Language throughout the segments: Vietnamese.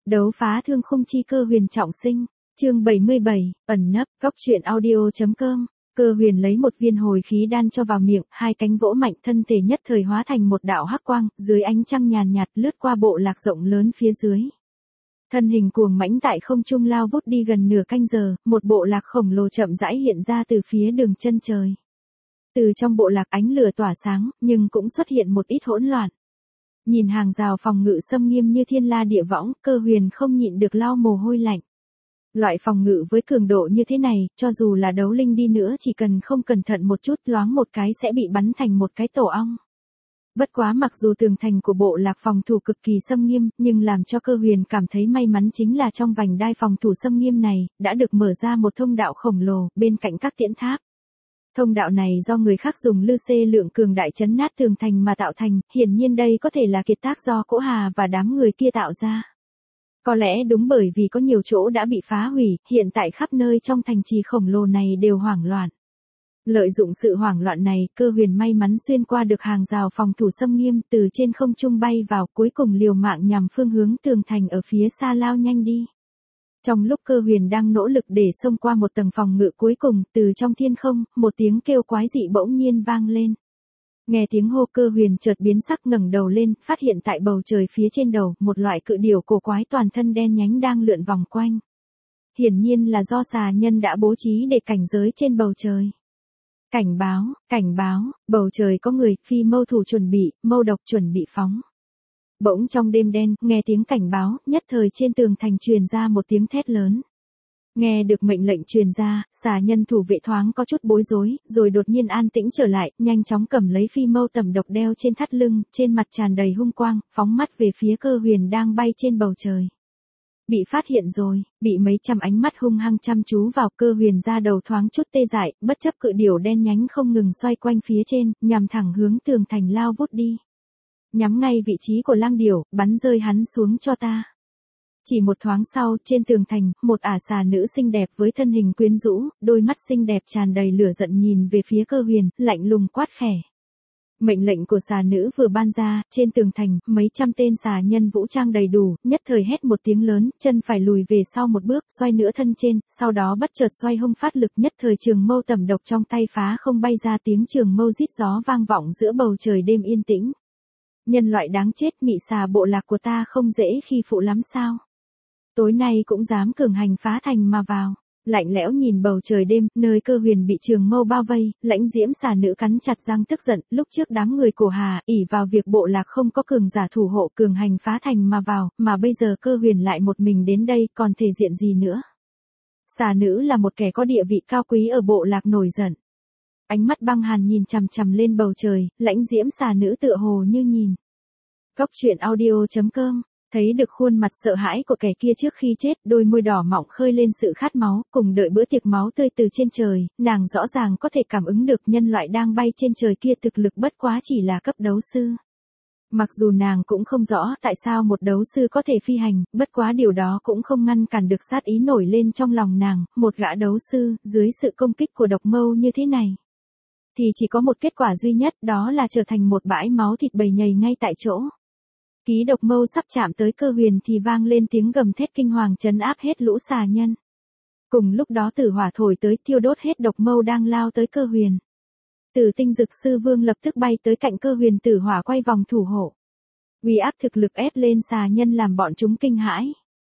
Đấu phá thương khung chi Cơ Huyền trọng sinh, chương 77, ẩn nấp, góc truyện audio.com. Cơ Huyền lấy một viên hồi khí đan cho vào miệng, hai cánh vỗ mạnh, thân thể nhất thời hóa thành một đạo hắc quang, dưới ánh trăng nhàn nhạt lướt qua bộ lạc rộng lớn phía dưới. Thân hình cuồng mãnh tại không trung lao vút đi gần nửa canh giờ, một bộ lạc khổng lồ chậm rãi hiện ra từ phía đường chân trời. Từ trong bộ lạc ánh lửa tỏa sáng, nhưng cũng xuất hiện một ít hỗn loạn. Nhìn hàng rào phòng ngự xâm nghiêm như thiên la địa võng, Cơ Huyền không nhịn được lau mồ hôi lạnh. Loại phòng ngự với cường độ như thế này, cho dù là đấu linh đi nữa chỉ cần không cẩn thận một chút loáng một cái sẽ bị bắn thành một cái tổ ong. Bất quá mặc dù tường thành của bộ lạc phòng thủ cực kỳ xâm nghiêm, nhưng làm cho Cơ Huyền cảm thấy may mắn chính là trong vành đai phòng thủ xâm nghiêm này, đã được mở ra một thông đạo khổng lồ, bên cạnh các tiễn tháp. Thông đạo này do người khác dùng lư xê lượng cường đại chấn nát tường thành mà tạo thành, hiển nhiên đây có thể là kiệt tác do Cỗ Hà và đám người kia tạo ra. Có lẽ đúng bởi vì có nhiều chỗ đã bị phá hủy, hiện tại khắp nơi trong thành trì khổng lồ này đều hoảng loạn. Lợi dụng sự hoảng loạn này, Cơ Huyền may mắn xuyên qua được hàng rào phòng thủ xâm nghiêm, từ trên không trung bay vào, cuối cùng liều mạng nhằm phương hướng tường thành ở phía xa lao nhanh đi. Trong lúc Cơ Huyền đang nỗ lực để xông qua một tầng phòng ngự cuối cùng, từ trong thiên không, một tiếng kêu quái dị bỗng nhiên vang lên. Nghe tiếng hô, Cơ Huyền chợt biến sắc, ngẩng đầu lên, phát hiện tại bầu trời phía trên đầu, một loại cự điểu cổ quái toàn thân đen nhánh đang lượn vòng quanh. Hiển nhiên là do xà nhân đã bố trí để cảnh giới trên bầu trời. Cảnh báo, bầu trời có người, phi mâu thủ chuẩn bị, mâu độc chuẩn bị phóng. Bỗng trong đêm đen, nghe tiếng cảnh báo, nhất thời trên tường thành truyền ra một tiếng thét lớn. Nghe được mệnh lệnh truyền ra, xà nhân thủ vệ thoáng có chút bối rối, rồi đột nhiên an tĩnh trở lại, nhanh chóng cầm lấy phi mâu tầm độc đeo trên thắt lưng, trên mặt tràn đầy hung quang, phóng mắt về phía Cơ Huyền đang bay trên bầu trời. Bị phát hiện rồi, bị mấy trăm ánh mắt hung hăng chăm chú vào, Cơ Huyền ra đầu thoáng chút tê dại, bất chấp cự điểu đen nhánh không ngừng xoay quanh phía trên, nhằm thẳng hướng tường thành lao vút đi. Nhắm ngay vị trí của lang điểu, bắn rơi hắn xuống cho ta. Chỉ một thoáng sau, trên tường thành, một ả xà nữ xinh đẹp với thân hình quyến rũ, đôi mắt xinh đẹp tràn đầy lửa giận nhìn về phía Cơ Huyền, lạnh lùng quát khẽ. Mệnh lệnh của xà nữ vừa ban ra, trên tường thành, mấy trăm tên xà nhân vũ trang đầy đủ, nhất thời hét một tiếng lớn, chân phải lùi về sau một bước, xoay nửa thân trên, sau đó bất chợt xoay hông phát lực, nhất thời trường mâu tầm độc trong tay phá không bay ra, tiếng trường mâu rít gió vang vọng giữa bầu trời đêm yên tĩnh. Nhân loại đáng chết, mị xà bộ lạc của ta không dễ khi phụ lắm sao? Tối nay cũng dám cường hành phá thành mà vào. Lạnh lẽo nhìn bầu trời đêm, nơi Cơ Huyền bị trường mâu bao vây, lãnh diễm xà nữ cắn chặt răng tức giận, lúc trước đám người Cổ Hà, ỷ vào việc bộ lạc không có cường giả thủ hộ cường hành phá thành mà vào, mà bây giờ Cơ Huyền lại một mình đến đây, còn thể diện gì nữa. Xà nữ là một kẻ có địa vị cao quý ở bộ lạc nổi giận. Ánh mắt băng hàn nhìn chằm chằm lên bầu trời, lãnh diễm xà nữ tựa hồ như nhìn. Góc truyện audio.com. Thấy được khuôn mặt sợ hãi của kẻ kia trước khi chết, đôi môi đỏ mọng khơi lên sự khát máu, cùng đợi bữa tiệc máu tươi từ trên trời, nàng rõ ràng có thể cảm ứng được nhân loại đang bay trên trời kia thực lực bất quá chỉ là cấp đấu sư. Mặc dù nàng cũng không rõ tại sao một đấu sư có thể phi hành, bất quá điều đó cũng không ngăn cản được sát ý nổi lên trong lòng nàng, một gã đấu sư, dưới sự công kích của độc mâu như thế này. Thì chỉ có một kết quả duy nhất, đó là trở thành một bãi máu thịt bầy nhầy ngay tại chỗ. Ký độc mâu sắp chạm tới Cơ Huyền thì vang lên tiếng gầm thét kinh hoàng trấn áp hết lũ xà nhân. Cùng lúc đó tử hỏa thổi tới thiêu đốt hết độc mâu đang lao tới Cơ Huyền. Tử Tinh Dực Sư Vương lập tức bay tới cạnh Cơ Huyền, tử hỏa quay vòng thủ hộ. Uy áp thực lực ép lên xà nhân làm bọn chúng kinh hãi.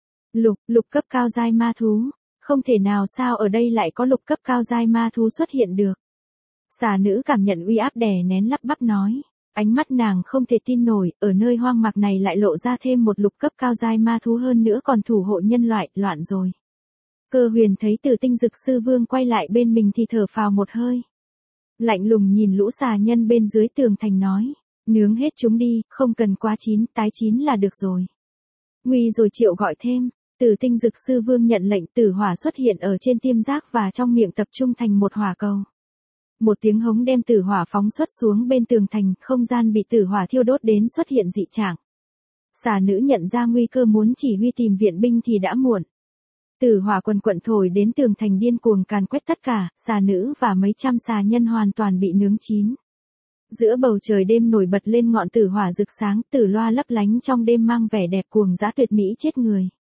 Lục cấp cao giai ma thú, không thể nào, sao ở đây lại có lục cấp cao giai ma thú xuất hiện được. Xà nữ cảm nhận uy áp đè nén lắp bắp nói. Ánh mắt nàng không thể tin nổi, ở nơi hoang mạc này lại lộ ra thêm một lục cấp cao giai ma thú hơn nữa còn thủ hộ nhân loại, loạn rồi. Cơ Huyền thấy Tử Tinh Dực Sư Vương quay lại bên mình thì thở phào một hơi. Lạnh lùng nhìn lũ xà nhân bên dưới tường thành nói, nướng hết chúng đi, không cần quá chín, tái chín là được rồi. Nguy rồi Triệu gọi thêm, Tử Tinh Dực Sư Vương nhận lệnh, tử hỏa xuất hiện ở trên tiêm giác và trong miệng tập trung thành một hỏa cầu. Một tiếng hống đem tử hỏa phóng xuất xuống bên tường thành, không gian bị tử hỏa thiêu đốt đến xuất hiện dị trạng. Xà nữ nhận ra nguy cơ muốn chỉ huy tìm viện binh thì đã muộn. Tử hỏa quần quận thổi đến tường thành điên cuồng càn quét tất cả, xà nữ và mấy trăm xà nhân hoàn toàn bị nướng chín. Giữa bầu trời đêm nổi bật lên ngọn tử hỏa rực sáng, tử loa lấp lánh trong đêm mang vẻ đẹp cuồng dã tuyệt mỹ chết người.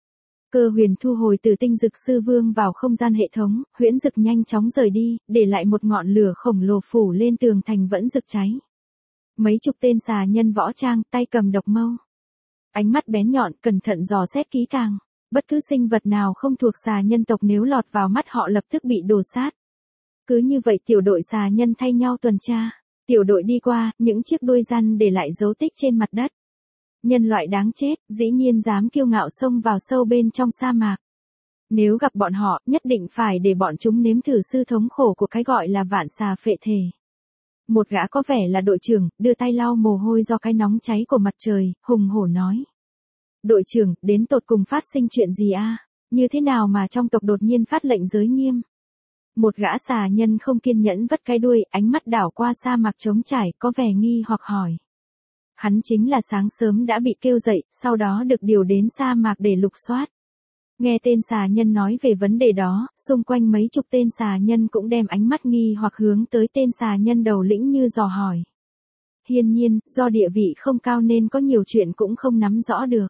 Cơ Huyền thu hồi Tử Tinh Dực Sư Vương vào không gian hệ thống, huyễn dực nhanh chóng rời đi, để lại một ngọn lửa khổng lồ phủ lên tường thành vẫn rực cháy. Mấy chục tên xà nhân võ trang, tay cầm độc mâu. Ánh mắt bén nhọn, cẩn thận dò xét kỹ càng. Bất cứ sinh vật nào không thuộc xà nhân tộc nếu lọt vào mắt họ lập tức bị đổ sát. Cứ như vậy tiểu đội xà nhân thay nhau tuần tra. Tiểu đội đi qua, những chiếc đuôi răn để lại dấu tích trên mặt đất. Nhân loại đáng chết, dĩ nhiên dám kiêu ngạo xông vào sâu bên trong sa mạc. Nếu gặp bọn họ, nhất định phải để bọn chúng nếm thử sự thống khổ của cái gọi là vạn xà phệ thể. Một gã có vẻ là đội trưởng, đưa tay lau mồ hôi do cái nóng cháy của mặt trời, hùng hổ nói. Đội trưởng, đến tột cùng phát sinh chuyện gì a? Như thế nào mà trong tộc đột nhiên phát lệnh giới nghiêm? Một gã xà nhân không kiên nhẫn vất cái đuôi, ánh mắt đảo qua sa mạc trống trải, có vẻ nghi hoặc hỏi. Hắn chính là sáng sớm đã bị kêu dậy, sau đó được điều đến sa mạc để lục soát. Nghe tên xà nhân nói về vấn đề đó, xung quanh mấy chục tên xà nhân cũng đem ánh mắt nghi hoặc hướng tới tên xà nhân đầu lĩnh như dò hỏi. Hiển nhiên, do địa vị không cao nên có nhiều chuyện cũng không nắm rõ được.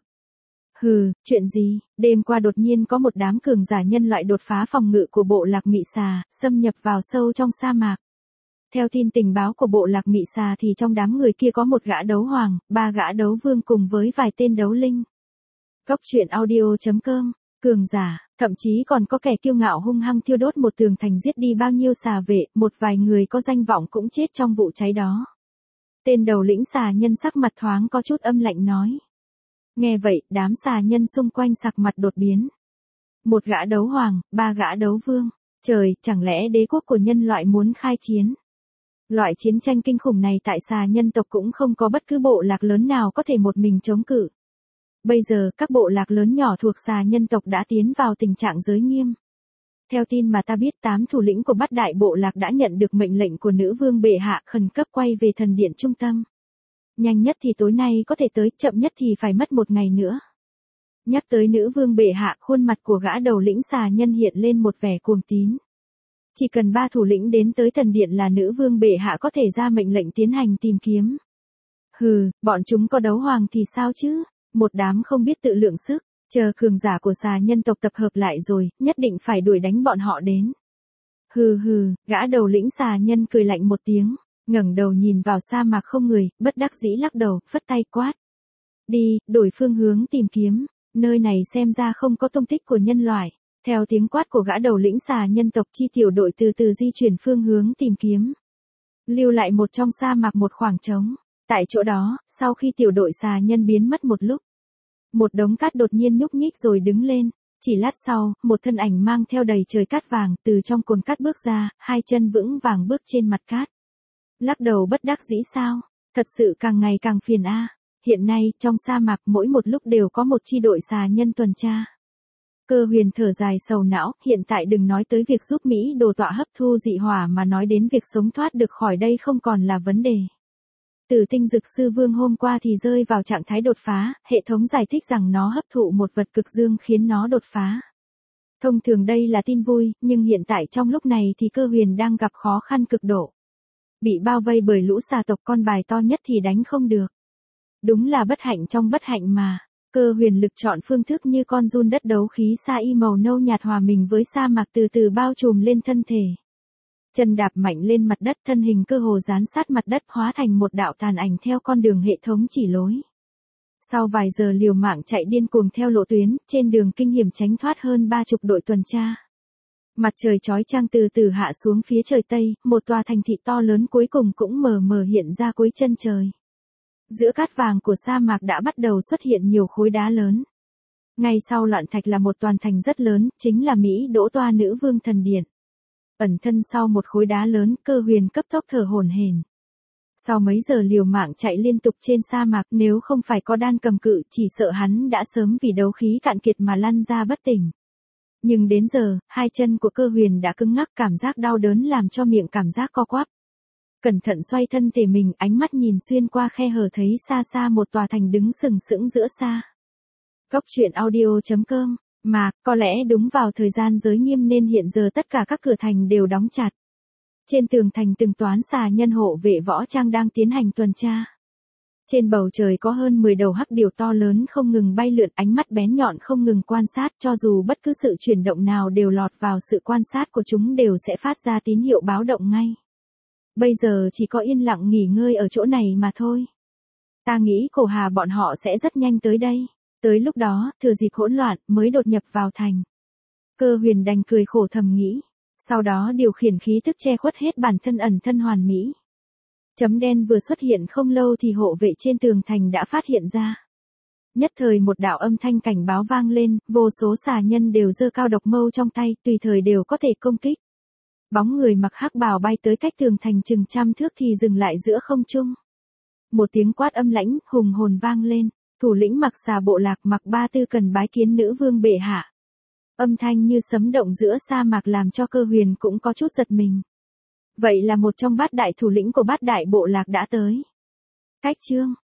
Hừ, chuyện gì? Đêm qua đột nhiên có một đám cường giả nhân loại đột phá phòng ngự của bộ lạc Mị Xà, xâm nhập vào sâu trong sa mạc. Theo tin tình báo của bộ lạc Mị Xà thì trong đám người kia có một gã đấu hoàng, 3 gã đấu vương cùng với vài tên đấu linh. Góc truyện audio.com, cường giả, thậm chí còn có kẻ kiêu ngạo hung hăng thiêu đốt một tường thành giết đi bao nhiêu xà vệ, một vài người có danh vọng cũng chết trong vụ cháy đó. Tên đầu lĩnh xà nhân sắc mặt thoáng có chút âm lạnh nói. Nghe vậy, đám xà nhân xung quanh sặc mặt đột biến. Một gã đấu hoàng, 3 gã đấu vương. Trời, chẳng lẽ đế quốc của nhân loại muốn khai chiến? Loại chiến tranh kinh khủng này tại xà nhân tộc cũng không có bất cứ bộ lạc lớn nào có thể một mình chống cự. Bây giờ, các bộ lạc lớn nhỏ thuộc xà nhân tộc đã tiến vào tình trạng giới nghiêm. Theo tin mà ta biết 8 thủ lĩnh của 8 đại bộ lạc đã nhận được mệnh lệnh của nữ vương bệ hạ khẩn cấp quay về thần điện trung tâm. Nhanh nhất thì tối nay có thể tới, chậm nhất thì phải mất 1 ngày nữa. Nhắc tới nữ vương bệ hạ, khuôn mặt của gã đầu lĩnh xà nhân hiện lên một vẻ cuồng tín. Chỉ cần 3 thủ lĩnh đến tới thần điện là nữ vương bệ hạ có thể ra mệnh lệnh tiến hành tìm kiếm. Hừ, bọn chúng có đấu hoàng thì sao chứ? Một đám không biết tự lượng sức, chờ cường giả của xà nhân tộc tập hợp lại rồi, nhất định phải đuổi đánh bọn họ đến. Hừ hừ, gã đầu lĩnh xà nhân cười lạnh một tiếng, ngẩng đầu nhìn vào sa mạc không người, bất đắc dĩ lắc đầu, phất tay quát. Đi, đổi phương hướng tìm kiếm, nơi này xem ra không có tung tích của nhân loại. Theo tiếng quát của gã đầu lĩnh xà nhân tộc, chi tiểu đội từ từ di chuyển phương hướng tìm kiếm. Lưu lại một trong sa mạc một khoảng trống. Tại chỗ đó, sau khi tiểu đội xà nhân biến mất một lúc, một đống cát đột nhiên nhúc nhích rồi đứng lên. Chỉ lát sau, một thân ảnh mang theo đầy trời cát vàng từ trong cồn cát bước ra, 2 chân vững vàng bước trên mặt cát. Lắc đầu bất đắc dĩ sao? Thật sự càng ngày càng phiền a. Hiện nay, trong sa mạc mỗi một lúc đều có một chi đội xà nhân tuần tra. Cơ Huyền thở dài sầu não, hiện tại đừng nói tới việc giúp Mỹ đồ tọa hấp thu dị hỏa mà nói đến việc sống thoát được khỏi đây không còn là vấn đề. Tử Tinh Dực Sư Vương hôm qua thì rơi vào trạng thái đột phá, hệ thống giải thích rằng nó hấp thụ một vật cực dương khiến nó đột phá. Thông thường đây là tin vui, nhưng hiện tại trong lúc này thì Cơ Huyền đang gặp khó khăn cực độ. Bị bao vây bởi lũ xà tộc, con bài to nhất thì đánh không được. Đúng là bất hạnh trong bất hạnh mà. Cơ Huyền lực chọn phương thức như con giun đất đấu khí sa y màu nâu nhạt hòa mình với sa mạc từ từ bao trùm lên thân thể. Chân đạp mạnh lên mặt đất, thân hình cơ hồ dán sát mặt đất, hóa thành một đạo tàn ảnh theo con đường hệ thống chỉ lối. Sau vài giờ liều mạng chạy điên cuồng theo lộ tuyến, trên đường kinh hiểm tránh thoát hơn 30 đội tuần tra. Mặt trời chói chang từ từ hạ xuống phía trời Tây, một tòa thành thị to lớn cuối cùng cũng mờ mờ hiện ra cuối chân trời. Giữa cát vàng của sa mạc đã bắt đầu xuất hiện nhiều khối đá lớn. Ngay sau loạn thạch là một toàn thành rất lớn, chính là Mỹ Đỗ Toa Nữ Vương Thần Điện. Ẩn thân sau một khối đá lớn, Cơ Huyền cấp tốc thở hổn hển. Sau mấy giờ liều mạng chạy liên tục trên sa mạc, nếu không phải có đan cầm cự, chỉ sợ hắn đã sớm vì đấu khí cạn kiệt mà lăn ra bất tỉnh. Nhưng đến giờ, 2 chân của Cơ Huyền đã cứng ngắc, cảm giác đau đớn làm cho miệng cảm giác co quắp. Cẩn thận xoay thân thể mình, ánh mắt nhìn xuyên qua khe hở thấy xa xa một tòa thành đứng sừng sững giữa xa. Góc truyện audio.com, mà, có lẽ đúng vào thời gian giới nghiêm nên hiện giờ tất cả các cửa thành đều đóng chặt. Trên tường thành từng toán xà nhân hộ vệ võ trang đang tiến hành tuần tra. Trên bầu trời có hơn 10 đầu hắc điểu to lớn không ngừng bay lượn, ánh mắt bén nhọn không ngừng quan sát, cho dù bất cứ sự chuyển động nào đều lọt vào sự quan sát của chúng đều sẽ phát ra tín hiệu báo động ngay. Bây giờ chỉ có yên lặng nghỉ ngơi ở chỗ này mà thôi. Ta nghĩ Cổ Hà bọn họ sẽ rất nhanh tới đây. Tới lúc đó, thừa dịp hỗn loạn, mới đột nhập vào thành. Cơ Huyền đành cười khổ thầm nghĩ. Sau đó điều khiển khí tức che khuất hết bản thân ẩn thân hoàn mỹ. Chấm đen vừa xuất hiện không lâu thì hộ vệ trên tường thành đã phát hiện ra. Nhất thời một đạo âm thanh cảnh báo vang lên, vô số xà nhân đều giơ cao độc mâu trong tay, tùy thời đều có thể công kích. Bóng người mặc hắc bào bay tới cách tường thành chừng trăm thước thì dừng lại giữa không trung. Một tiếng quát âm lãnh, hùng hồn vang lên, thủ lĩnh Mặc Xà bộ lạc Mặc Ba Tư cần bái kiến nữ vương bệ hạ. Âm thanh như sấm động giữa sa mạc làm cho Cơ Huyền cũng có chút giật mình. Vậy là một trong bát đại thủ lĩnh của bát đại bộ lạc đã tới. Cách chương